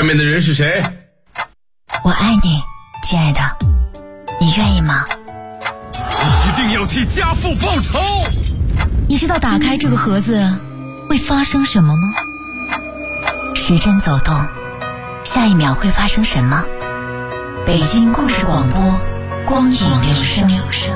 面的人是谁？ 我爱你，亲爱的，你愿意吗？ 你一定要替家父报仇！ 你知道打开这个盒子会发生什么吗？时针走动，下一秒会发生什么？北京故事广播，光影留声。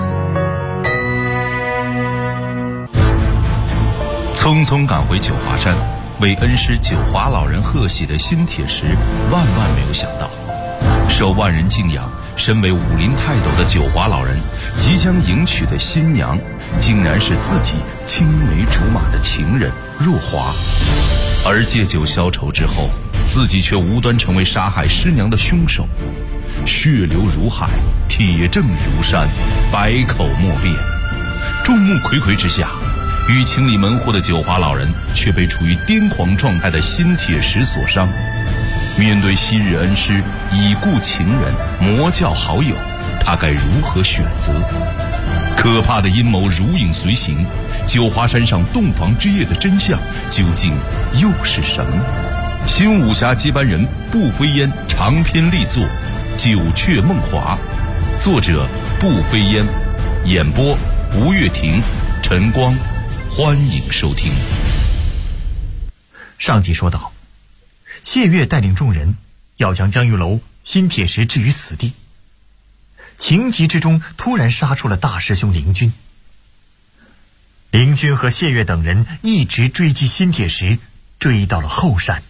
匆匆赶回九华山，为恩师九华老人贺喜的新铁石，万没有想到，受万人敬仰、身为武林泰斗的九华老人，即将迎娶的新娘，竟然是自己青梅竹马的情人若华。而借酒消愁之后，自己却无端成为杀害师娘的凶手，血流如海，铁证如山，百口莫辩。众目睽睽之下，欲清理门户的九华老人却被处于癫狂状态的新铁石所伤。面对昔日恩师、已故情人、魔教好友，他该如何选择？可怕的阴谋如影随形，九华山上洞房之夜的真相究竟又是什么？新武侠接班人步飞烟长篇力作《九雀梦华》，作者步飞烟，演播吴月婷、陈光，欢迎收听。 上集说到，谢月带领众人要将江玉楼、新铁石置于死地，情急之中突然杀出了大师兄林军。林军和谢月等人一直追击新铁石，追到了后山。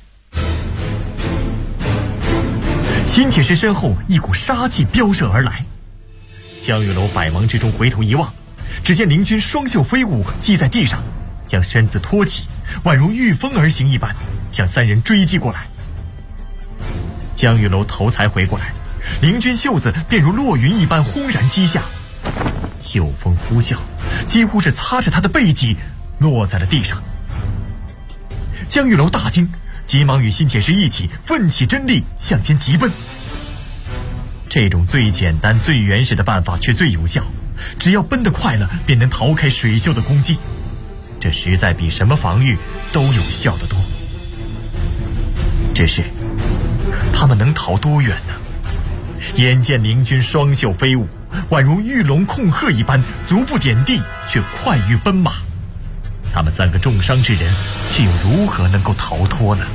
新铁石身后一股杀气飙射而来，江玉楼百忙之中回头一望，只见林军双袖飞舞，系在地上，将身子托起，宛如御风而行一般，向三人追击过来。江玉楼头才回过来，林军袖子便如落云一般轰然击下，袖风呼啸，几乎是擦着他的背脊落在了地上。江玉楼大惊，急忙与新铁石一起奋起真力向前急奔。这种最简单最原始的办法却最有效，只要奔得快了，便能逃开水袖的攻击，这实在比什么防御都有效得多。只是他们能逃多远呢？眼见林军双袖飞舞，宛如御龙控鹤一般，足不点地却快于奔马，他们三个重伤之人却又如何能够逃脱呢？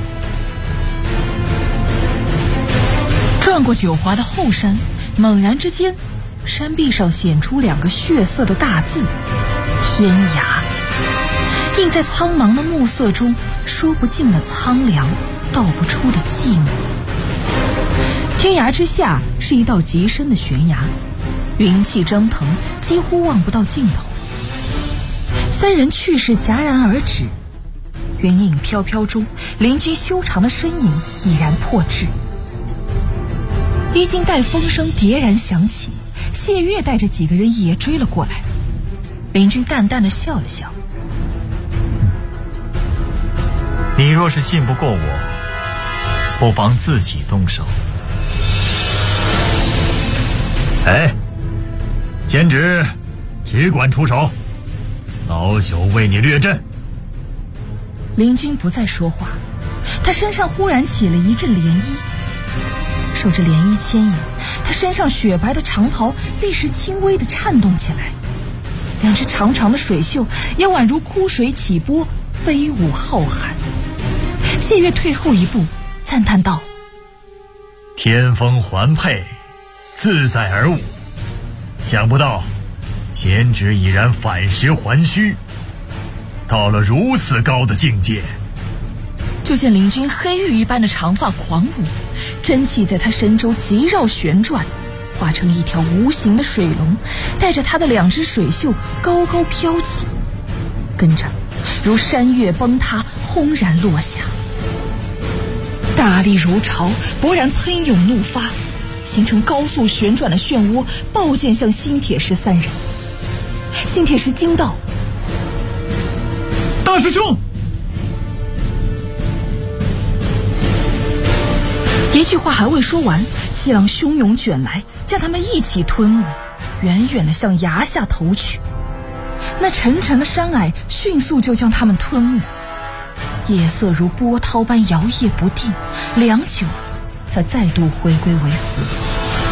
转过九华的后山，猛然之间，山壁上显出两个血色的大字“天涯”，映在苍茫的暮色中，说不尽的苍凉，道不出的寂寞。天涯之下是一道极深的悬崖，云气蒸腾，几乎望不到尽头。三人去势戛然而止，云影飘飘中，林军修长的身影已然破至。衣襟带风声迭然响起，谢月带着几个人也追了过来。林军淡淡的笑了笑：“ 你若是信不过我，不妨自己动手。”贤侄，只管出手，老朽为你略阵。 林军不再说话，他身上忽然起了一阵涟漪，受着涟漪牵引，他身上雪白的长袍立时轻微的颤动起来，两只长长的水袖也宛如枯水起波，飞舞浩瀚。谢月退后一步，赞叹道：“ 天风环佩，自在而舞，想不到贤侄已然返时还虚，到了如此高的境界。” 就见林军黑玉一般的长发狂舞，真气在他身周急绕旋转，化成一条无形的水龙，带着他的两只水袖高高飘起，跟着如山岳崩塌，轰然落下。大力如潮，勃然喷涌怒发，形成高速旋转的漩涡，爆溅向新铁石三人。新铁石惊道：“ 大师兄！” 一句话还未说完，气浪汹涌卷来，将他们一起吞没，远远地向崖下投去。那沉沉的山霭迅速就将他们吞没。 夜色如波涛般摇曳不定，良久才再度回归为死寂。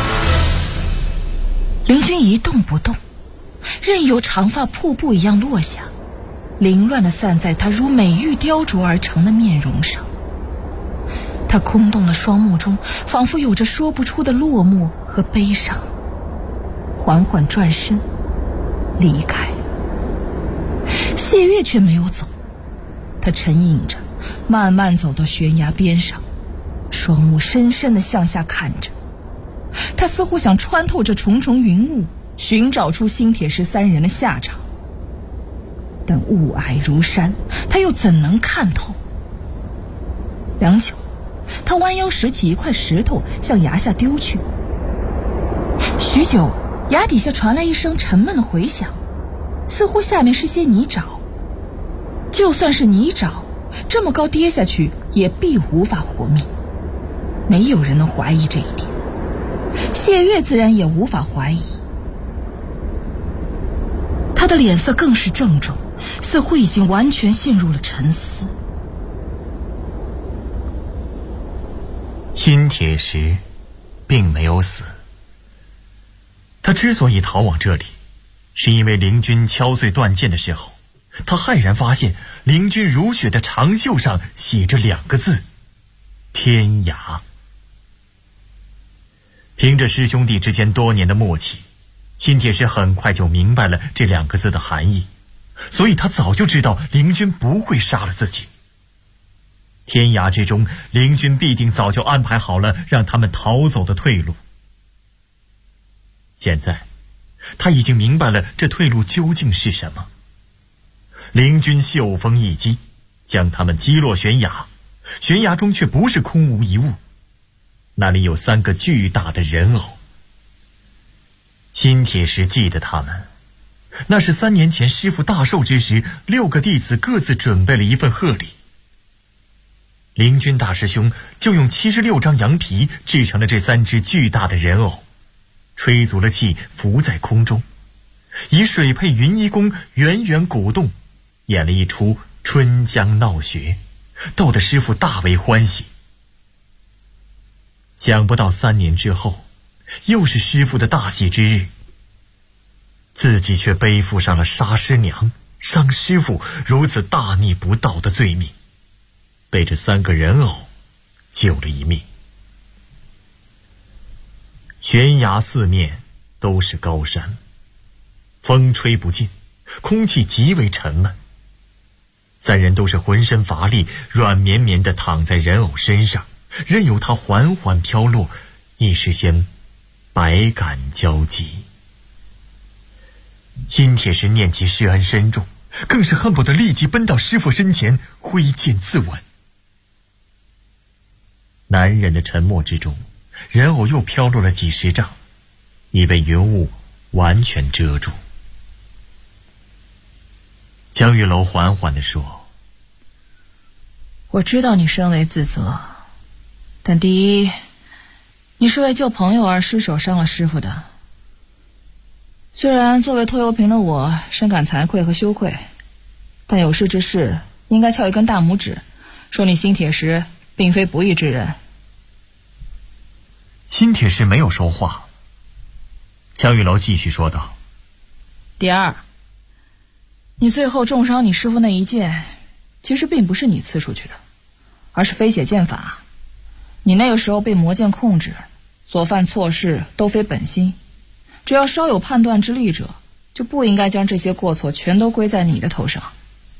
灵君一动不动，任由长发瀑布一样落下，凌乱地散在他如美玉雕琢而成的面容上。他空洞的双目中仿佛有着说不出的落寞和悲伤，缓缓转身离开。谢月却没有走，他沉吟着慢慢走到悬崖边上，双目深深地向下看着。他似乎想穿透这重重云雾，寻找出新铁石三人的下场，但雾霭如山，他又怎能看透？良久，他弯腰拾起一块石头向崖下丢去。许久，崖底下传来一声沉闷的回响，似乎下面是些泥沼。就算是泥沼，这么高跌下去也必无法活命，没有人能怀疑这一点。谢月自然也无法怀疑。他的脸色更是郑重，似乎已经完全陷入了沉思。 金铁石并没有死，他之所以逃往这里，是因为灵君敲碎断剑的时候，他骇然发现灵君如雪的长袖上写着2个字：天涯。凭着师兄弟之间多年的默契，金铁石很快就明白了这2个字的含义，所以他早就知道灵君不会杀了自己。天涯之中，灵君必定早就安排好了让他们逃走的退路。现在他已经明白了这退路究竟是什么。灵君袖风一击，将他们击落悬崖，悬崖中却不是空无一物，那里有3个巨大的人偶。金铁石记得他们，那是3年前师父大寿之时，6个弟子各自准备了一份贺礼。灵君大师兄就用76张羊皮制成了这3只巨大的人偶，吹足了气浮在空中，以水配云衣功圆圆鼓动，演了一出春江闹雪，逗得师父大为欢喜。想不到3年之后，又是师父的大喜之日，自己却背负上了杀师娘、伤师父如此大逆不道的罪名，被这3个人偶救了一命。悬崖四面都是高山，风吹不进，空气极为沉闷。3人都是浑身乏力，软绵绵地躺在人偶身上，任由它缓缓飘落，一时间百感交集。金铁石念其师恩深重，更是恨不得立即奔到师父身前挥剑自刎。男人的沉默之中，人偶又飘落了几十丈，已被云雾完全遮住。江玉楼缓缓地说： 我知道你深为自责，但第一，你是为救朋友而失手伤了师父的。虽然作为拖油瓶的我深感惭愧和羞愧，但有识之士应该敲一根大拇指，说你新铁石并非不义之人。 新铁石没有说话。江玉楼继续说道： 第二，你最后重伤你师父那一剑，其实并不是你刺出去的，而是飞血剑法。你那个时候被魔剑控制，所犯错事都非本心，只要稍有判断之力者，就不应该将这些过错全都归在你的头上。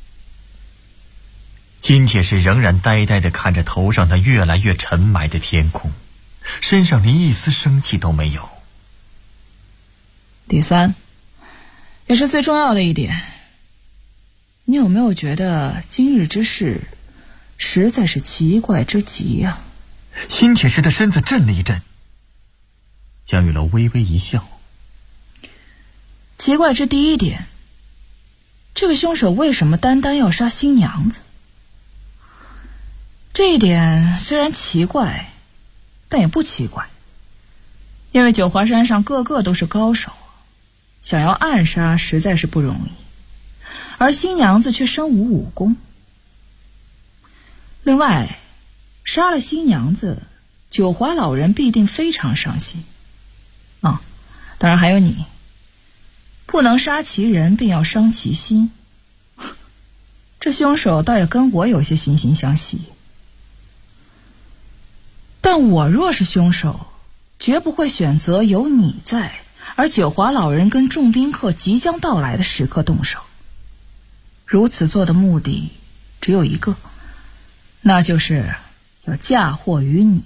金铁石仍然呆呆地看着头上那越来越沉埋的天空，身上连一丝生气都没有。 第三，也是最重要的一点，你有没有觉得今日之事实在是奇怪之极呀？ 金铁石的身子震了一震。江玉楼微微一笑： 奇怪之第一点，这个凶手为什么单单要杀新娘子？这一点虽然奇怪，但也不奇怪，因为九华山上个个都是高手，想要暗杀实在是不容易，而新娘子却身无武功。 另外，杀了新娘子，九华老人必定非常伤心。当然还有你，不能杀其人，便要伤其心。这凶手倒也跟我有些惺惺相惜。但我若是凶手，绝不会选择有你在，而九华老人跟众宾客即将到来的时刻动手。如此做的目的只有一个，那就是要嫁祸于你。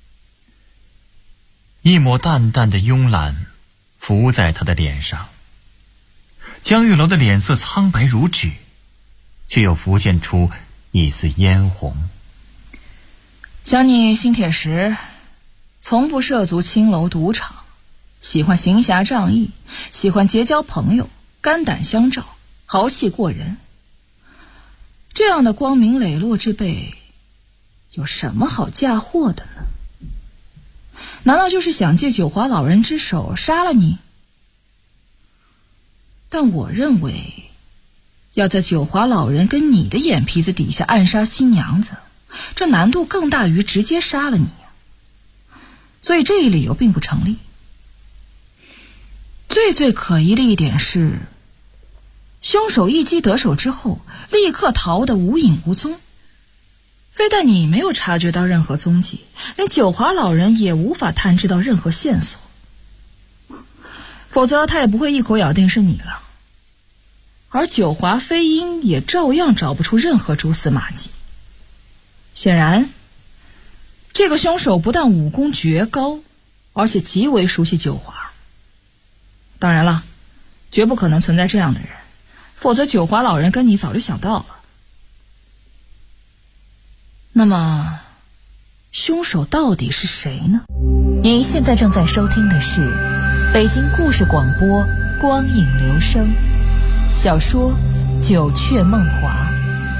一抹淡淡的慵懒浮在他的脸上，江玉楼的脸色苍白如纸，却又浮现出一丝嫣红。 想你新铁石，从不涉足青楼赌场，喜欢行侠仗义，喜欢结交朋友，肝胆相照，豪气过人。这样的光明磊落之辈，有什么好嫁祸的呢？难道就是想借九华老人之手杀了你？但我认为，要在九华老人跟你的眼皮子底下暗杀新娘子，这难度更大于直接杀了你。所以这一理由并不成立。最可疑的一点是，凶手一击得手之后，立刻逃得无影无踪。非但你没有察觉到任何踪迹，连九华老人也无法探知到任何线索，否则他也不会一口咬定是你了。而九华飞鹰也照样找不出任何蛛丝马迹。显然，这个凶手不但武功绝高，而且极为熟悉九华。当然了，绝不可能存在这样的人，否则九华老人跟你早就想到了。那么，凶手到底是谁呢？ 您现在正在收听的是北京故事广播光影留声小说《九雀梦华》。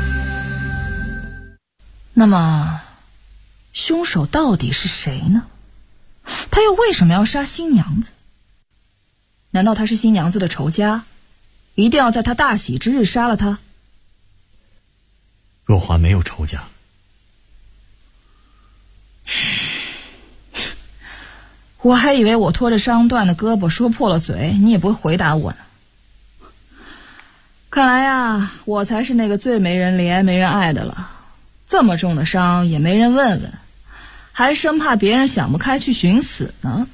那么，凶手到底是谁呢？他又为什么要杀新娘子？难道他是新娘子的仇家，一定要在他大喜之日杀了他？ 若华没有仇家。 我还以为我拖着伤断的胳膊说破了嘴，你也不会回答我呢。看来呀，我才是那个最没人怜没人爱的了。这么重的伤也没人问问，还生怕别人想不开去寻死呢。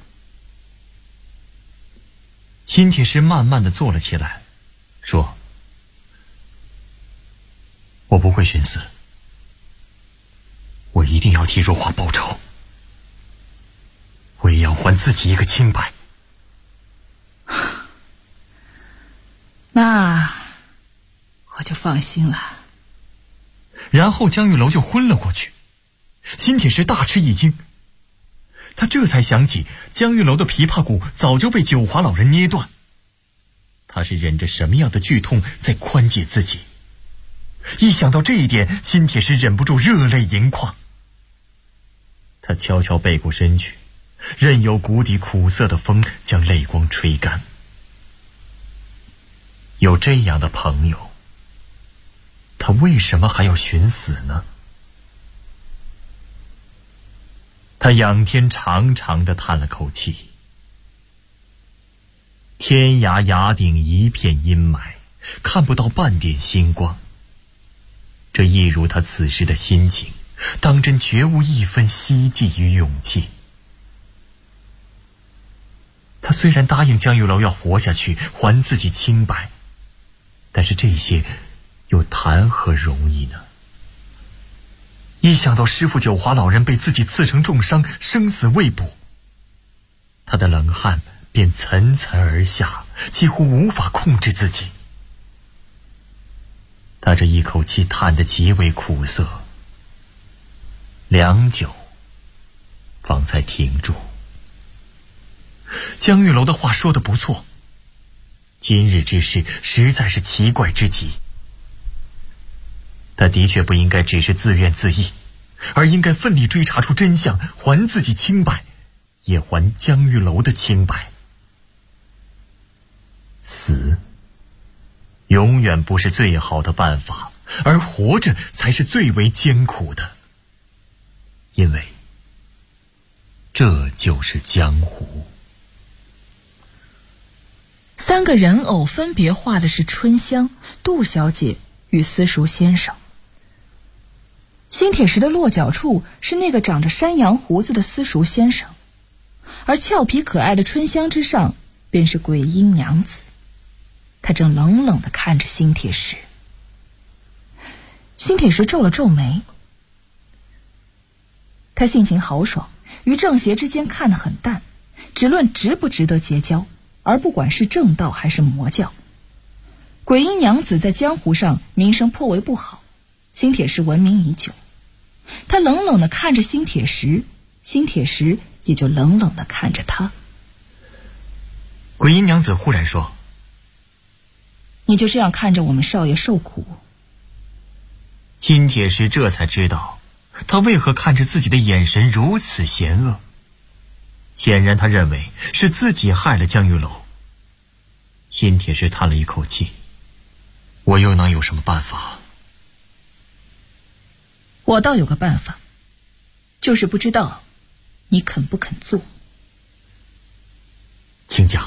金铁石慢慢地坐了起来，说：我不会寻死，我一定要替若华报仇，我也要还自己一个清白。 那我就放心了。 然后江玉楼就昏了过去。金铁石大吃一惊，他这才想起江玉楼的琵琶骨早就被九华老人捏断，他是忍着什么样的剧痛在宽解自己？一想到这一点，金铁石忍不住热泪盈眶。他悄悄背过身去，任由谷底苦涩的风将泪光吹干。有这样的朋友，他为什么还要寻死呢？他仰天长长地叹了口气。天涯崖顶一片阴霾，看不到半点星光。这一如他此时的心情，当真绝无一分希冀与勇气。他虽然答应江玉楼要活下去，还自己清白，但是这些又谈何容易呢？一想到师父九华老人被自己刺成重伤，生死未卜，他的冷汗便层层而下，几乎无法控制自己。他这一口气叹得极为苦涩，良久方才停住。江玉楼的话说得不错，今日之事实在是奇怪之极。他的确不应该只是自怨自艾，而应该奋力追查出真相，还自己清白，也还江玉楼的清白。死永远不是最好的办法， 而活着才是最为艰苦的，因为这就是江湖。 三个人偶分别画的是春香、杜小姐与私塾先生。新铁石的落脚处是那个长着山羊胡子的私塾先生，而俏皮可爱的春香之上便是鬼阴娘子。她正冷冷地看着新铁石。新铁石皱了皱眉，他性情豪爽，与正邪之间看得很淡，只论值不值得结交，而不管是正道还是魔教。鬼阴娘子在江湖上名声颇为不好，新铁石闻名已久。他冷冷地看着新铁石，新铁石也就冷冷地看着他。 鬼阴娘子忽然说：“ 你就这样看着我们少爷受苦？” 新铁石这才知道，他为何看着自己的眼神如此险恶。显然他认为是自己害了江玉楼。新铁石叹了一口气：“我又能有什么办法？” 我倒有个办法，就是不知道你肯不肯做。 请讲。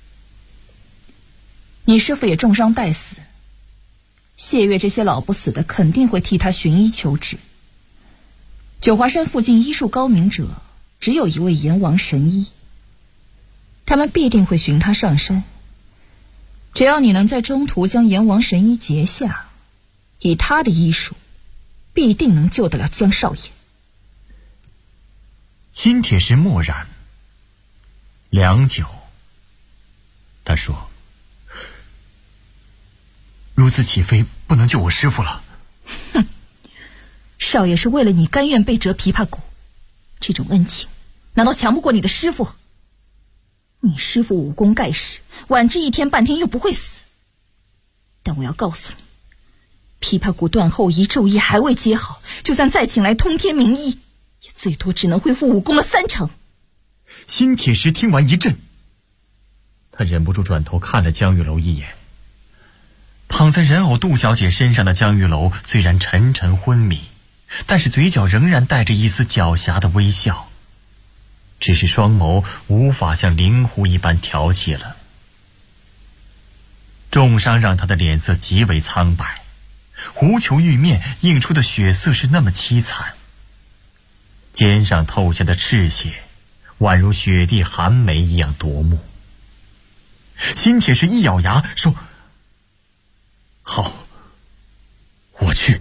你师父也重伤待死，谢月这些老不死的肯定会替他寻医求治。九华山附近医术高明者只有一位阎王神医，他们必定会寻他上山。只要你能在中途将阎王神医截下，以他的医术必定能救得了江少爷。 新铁石默然良久，他说：“如此岂非不能救我师父了？” 哼，少爷是为了你甘愿被折琵琶骨，这种恩情难道强不过你的师父？你师父武功盖世，晚至一天半天又不会死。但我要告诉你，琵琶骨断后遗咒医还未接好，就算再请来通天名医，也最多只能恢复武功的30%。 新铁石听完一震，他忍不住转头看了江玉楼一眼。躺在人偶杜小姐身上的江玉楼虽然沉沉昏迷，但是嘴角仍然带着一丝狡黠的微笑，只是双眸无法像灵狐一般挑起了。重伤让他的脸色极为苍白，狐裘玉面映出的血色是那么凄惨，肩上透下的赤血宛如雪地寒梅一样夺目。新铁石一咬牙说：“好，我去。”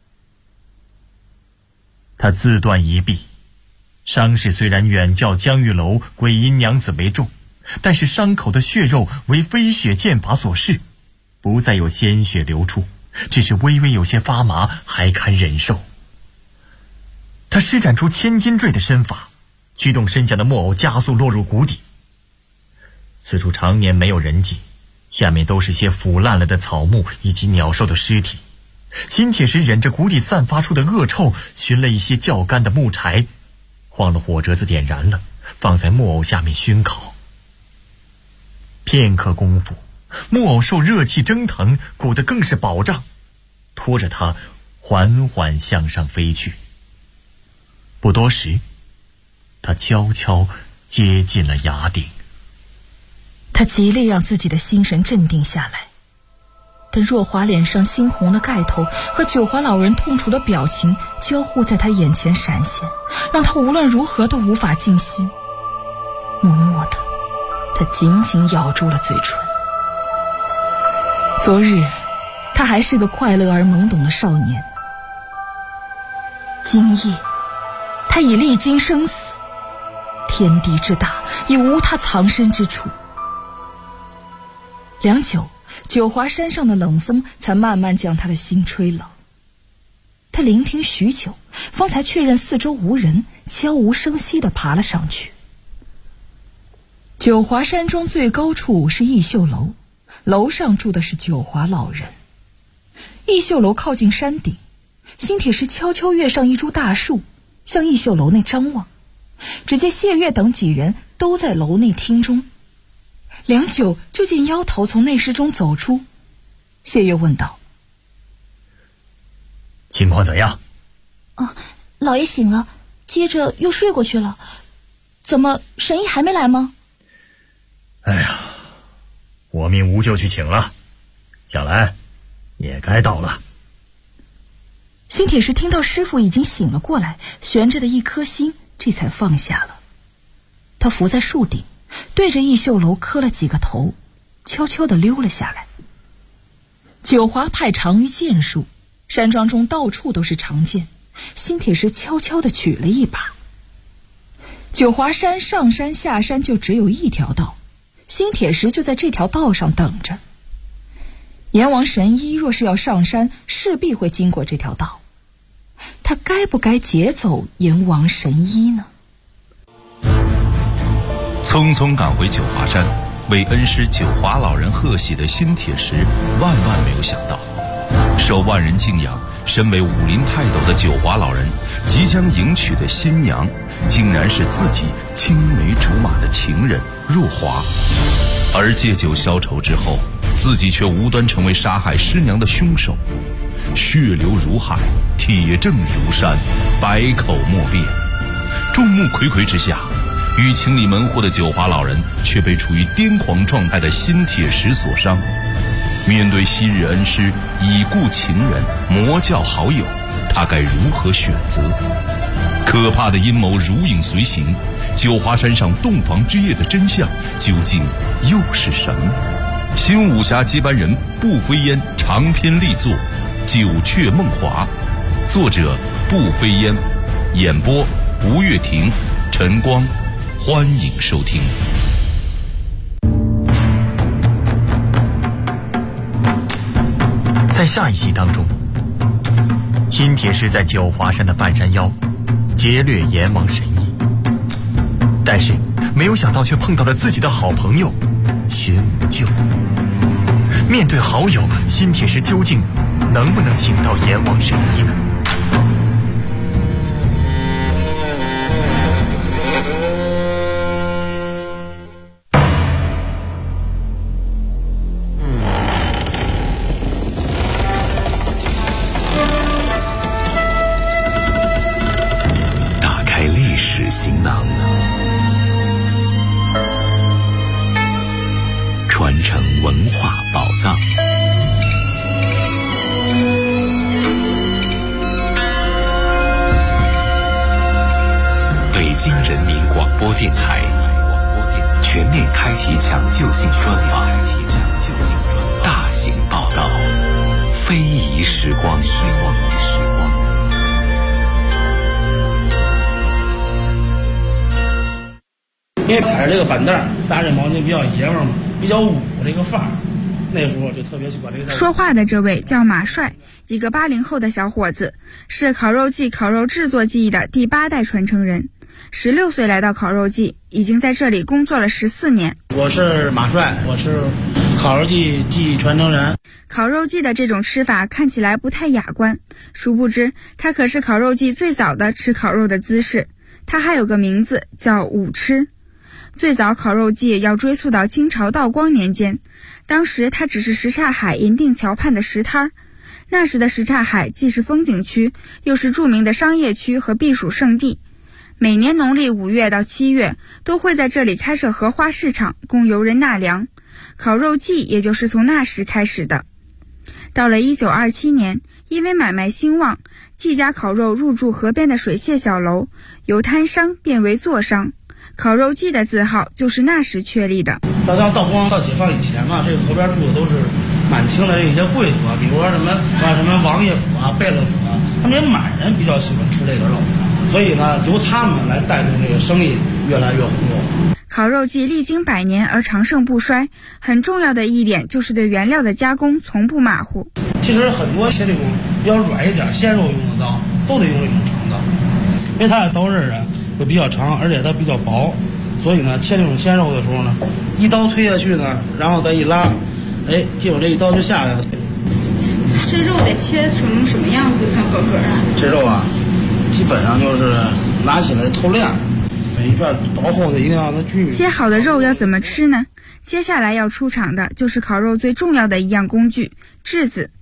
他自断一臂，伤势虽然远较江玉楼、鬼阴娘子为重，但是伤口的血肉为飞雪剑法所噬，不再有鲜血流出，只是微微有些发麻，还堪忍受。他施展出千斤坠的身法，驱动身下的木偶加速落入谷底。此处常年没有人迹，下面都是些腐烂了的草木以及鸟兽的尸体。新铁石忍着谷底散发出的恶臭，寻了一些较干的木柴，晃了火折子点燃了，放在木偶下面熏烤。片刻功夫，木偶受热气蒸腾，鼓得更是饱胀，拖着它缓缓向上飞去。不多时，他悄悄接近了崖顶。 他极力让自己的心神镇定下来，但若华脸上猩红的盖头和九华老人痛楚的表情交互在他眼前闪现，让他无论如何都无法静心。默默的，他紧紧咬住了嘴唇。昨日他还是个快乐而懵懂的少年，今夜他已历经生死，天地之大，已无他藏身之处。良久，九华山上的冷风才慢慢将他的心吹冷。他聆听许久，方才确认四周无人，悄无声息地爬了上去。九华山中最高处是逸秀楼，楼上住的是九华老人。逸秀楼靠近山顶，新铁石悄悄跃上一株大树，向逸秀楼内张望。只见谢月等几人都在楼内厅中。良久，就见妖头从内室中走出。谢月问道：“ 情况怎样？ 老爷醒了，接着又睡过去了。怎么神医还没来吗？ 哎呀，我命吴就去请了，小兰也该到了。 新铁石听到师傅已经醒了过来，悬着的一颗心这才放下了。他伏在树顶，对着逸秀楼磕了几个头，悄悄地溜了下来。九华派长于剑术，山庄中到处都是长剑，新铁石悄悄地取了一把。九华山上山下山就只有一条道，新铁石就在这条道上等着。阎王神医若是要上山，势必会经过这条道，他该不该劫走阎王神医呢？ 匆匆赶回九华山，为恩师九华老人贺喜的新铁石万万没有想到，受万人敬仰，身为武林泰斗的九华老人即将迎娶的新娘，竟然是自己青梅竹马的情人若华。而借酒消愁之后，自己却无端成为杀害师娘的凶手，血流如海，铁证如山，百口莫辩。众目睽睽之下，欲清理门户的九华老人却被处于癫狂状态的新铁石所伤。面对昔日恩师、已故情人、魔教好友，他该如何选择？可怕的阴谋如影随形，九华山上洞房之夜的真相究竟又是什么？新武侠接班人步飞烟长篇力作《九雀梦华》，作者步飞烟，演播吴月婷、陈光，欢迎收听。 在下一集当中，新铁石在九华山的半山腰劫掠阎王神医，但是没有想到却碰到了自己的好朋友玄武舅。面对好友，新铁石究竟能不能请到阎王神医呢？ 打开历史行囊，传承文化宝藏。北京人民广播电台全面开启抢救性专访，大型报道，非遗时光。 因为踩着这个板凳，搭这毛巾比较爷们儿嘛，比较武这个范儿。那时候就特别喜欢这个。 说话的这位叫马帅，一个80后的小伙子，是烤肉季烤肉制作技艺的第8代传承人。16岁来到烤肉季，已经在这里工作了14年。 我是马帅，我是烤肉季技艺传承人。 烤肉季的这种吃法看起来不太雅观，殊不知它可是烤肉季最早的吃烤肉的姿势。它还有个名字叫舞吃。最早烤肉季要追溯到清朝道光年间，当时它只是什刹海银锭桥畔的石摊儿。那时的什刹海既是风景区，又是著名的商业区和避暑胜地。每年农历5月到7月都会在这里开设荷花市场，供游人纳凉。烤肉季也就是从那时开始的。到了1927年，因为买卖兴旺，季家烤肉入驻河边的水榭小楼，由摊商变为座商。烤肉季的字号就是那时确立的。 到道光到解放以前嘛，这个河边住的都是满清的这些贵族啊，比如说什么王爷府啊、贝勒府啊，他们这些满人比较喜欢吃这个肉，所以呢，由他们来带动这个生意越来越红火。 烤肉季历经100年而长盛不衰，很重要的一点就是对原料的加工从不马虎。 其实很多切这种比较软一点鲜肉用的刀，都得用这种长刀，因为它的刀刃啊会比较长，而且它比较薄，所以呢，切这种鲜肉的时候呢，一刀推下去呢，然后再一拉，结果这一刀就下来了。 这肉得切成什么样子算合格啊？ 这肉啊，基本上就是拿起来透亮，每一片薄厚的一定要让它均匀。 切好的肉要怎么吃呢？接下来要出场的就是烤肉最重要的一样工具——炙子。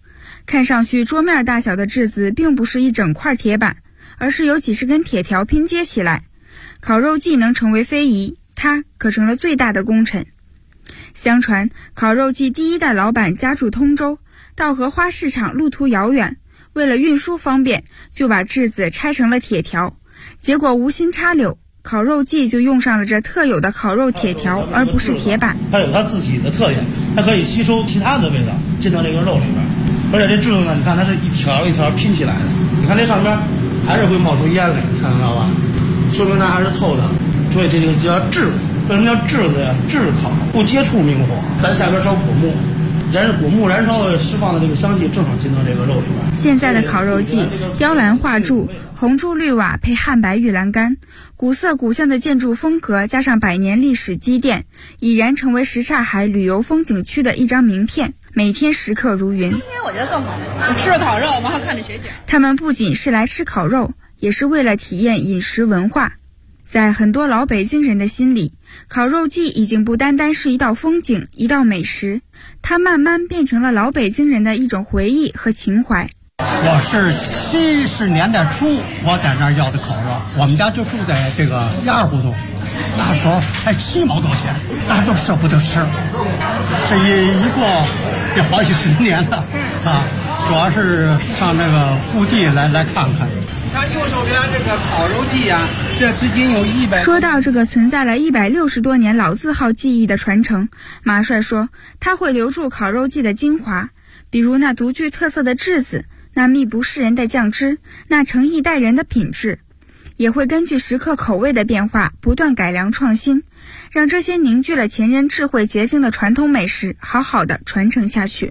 看上去桌面大小的质子并不是一整块铁板，而是由几十根铁条拼接起来。烤肉季能成为非遗，它可成了最大的功臣。相传烤肉季第一代老板家住通州，到荷花市场路途遥远，为了运输方便，就把质子拆成了铁条，结果无心插柳，烤肉季就用上了这特有的烤肉铁条，而不是铁板。 它有它自己的特点，它可以吸收其他的味道进到这个肉里边，而且这质子呢，你看它是一条一条拼起来的，你看这上边还是会冒出烟来，看得到吧？说明它还是透的，所以这个叫炙。为什么叫炙子呀？炙烤，不接触明火。咱下边烧果木，果木燃烧释放的这个香气正好进到这个肉里边。 现在的烤肉季，雕栏画柱、红朱绿瓦配汉白玉栏杆，古色古香的建筑风格加上百年历史积淀，已然成为什刹海旅游风景区的一张名片，每天食客如云。 今天我觉得更好，我吃着烤肉，完后看着雪景。 他们不仅是来吃烤肉，也是为了体验饮食文化。在很多老北京人的心里，烤肉季已经不单单是一道风景，一道美食，它慢慢变成了老北京人的一种回忆和情怀。 我是70年代初我在那儿要的烤肉，我们家就住在这个1胡同，那时候才7毛多钱，大家都舍不得吃。这一过这好几十年了啊，主要是上那个故地来看看。 看右手边这个烤肉季啊，这至今有100。 说到这个存在了160多年老字号技艺的传承，马帅说他会留住烤肉季的精华，比如那独具特色的质子，那秘不示人的酱汁，那诚意待人的品质，也会根据食客口味的变化不断改良创新，让这些凝聚了前人智慧结晶的传统美食好好的传承下去。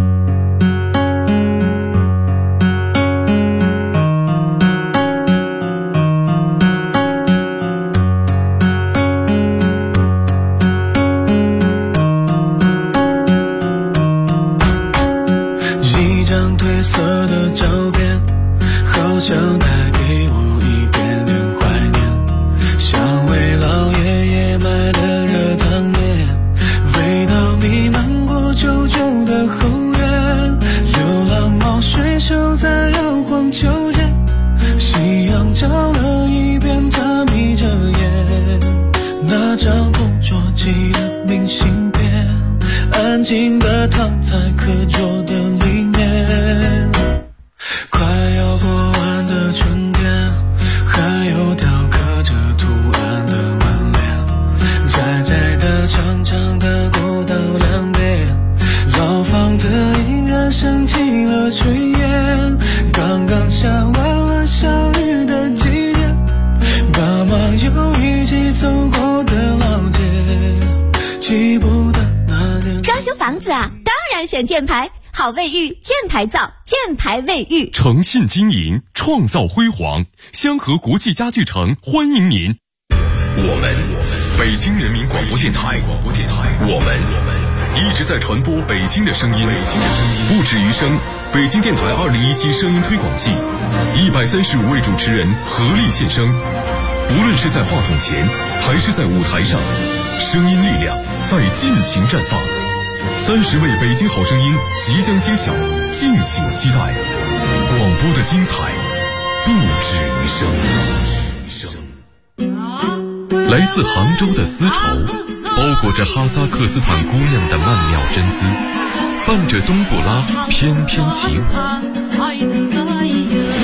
想带给我一点点怀念，像为老爷爷买的热汤面，味道弥漫过旧旧的后院，流浪猫睡熟在摇晃秋千，夕阳照了一遍，它眯着眼，那张同桌寄的明信片，安静地躺在课桌的里面，快要过完的春天，还有雕刻着图案的门帘，窄窄的长长的过道两边，老房子依然升起了炊烟，刚刚下完了小雨的季节，爸妈又一起走过的老街，记不得那年。 装修房子啊，当然选箭牌，好卫浴，箭牌造，箭牌卫浴， 诚信经营，创造辉煌。香河国际家具城欢迎您。我们北京人民广播电台，我们一直在传播北京的声音，不止于声。北京电台2017声音推广季，135位主持人合力献声，不论是在话筒前还是在舞台上，声音力量在尽情绽放。30位北京好声音即将揭晓，敬请期待。广播的精彩不止于声。来自杭州的丝绸，包裹着哈萨克斯坦姑娘的曼妙真姿，伴着冬不拉翩翩起舞。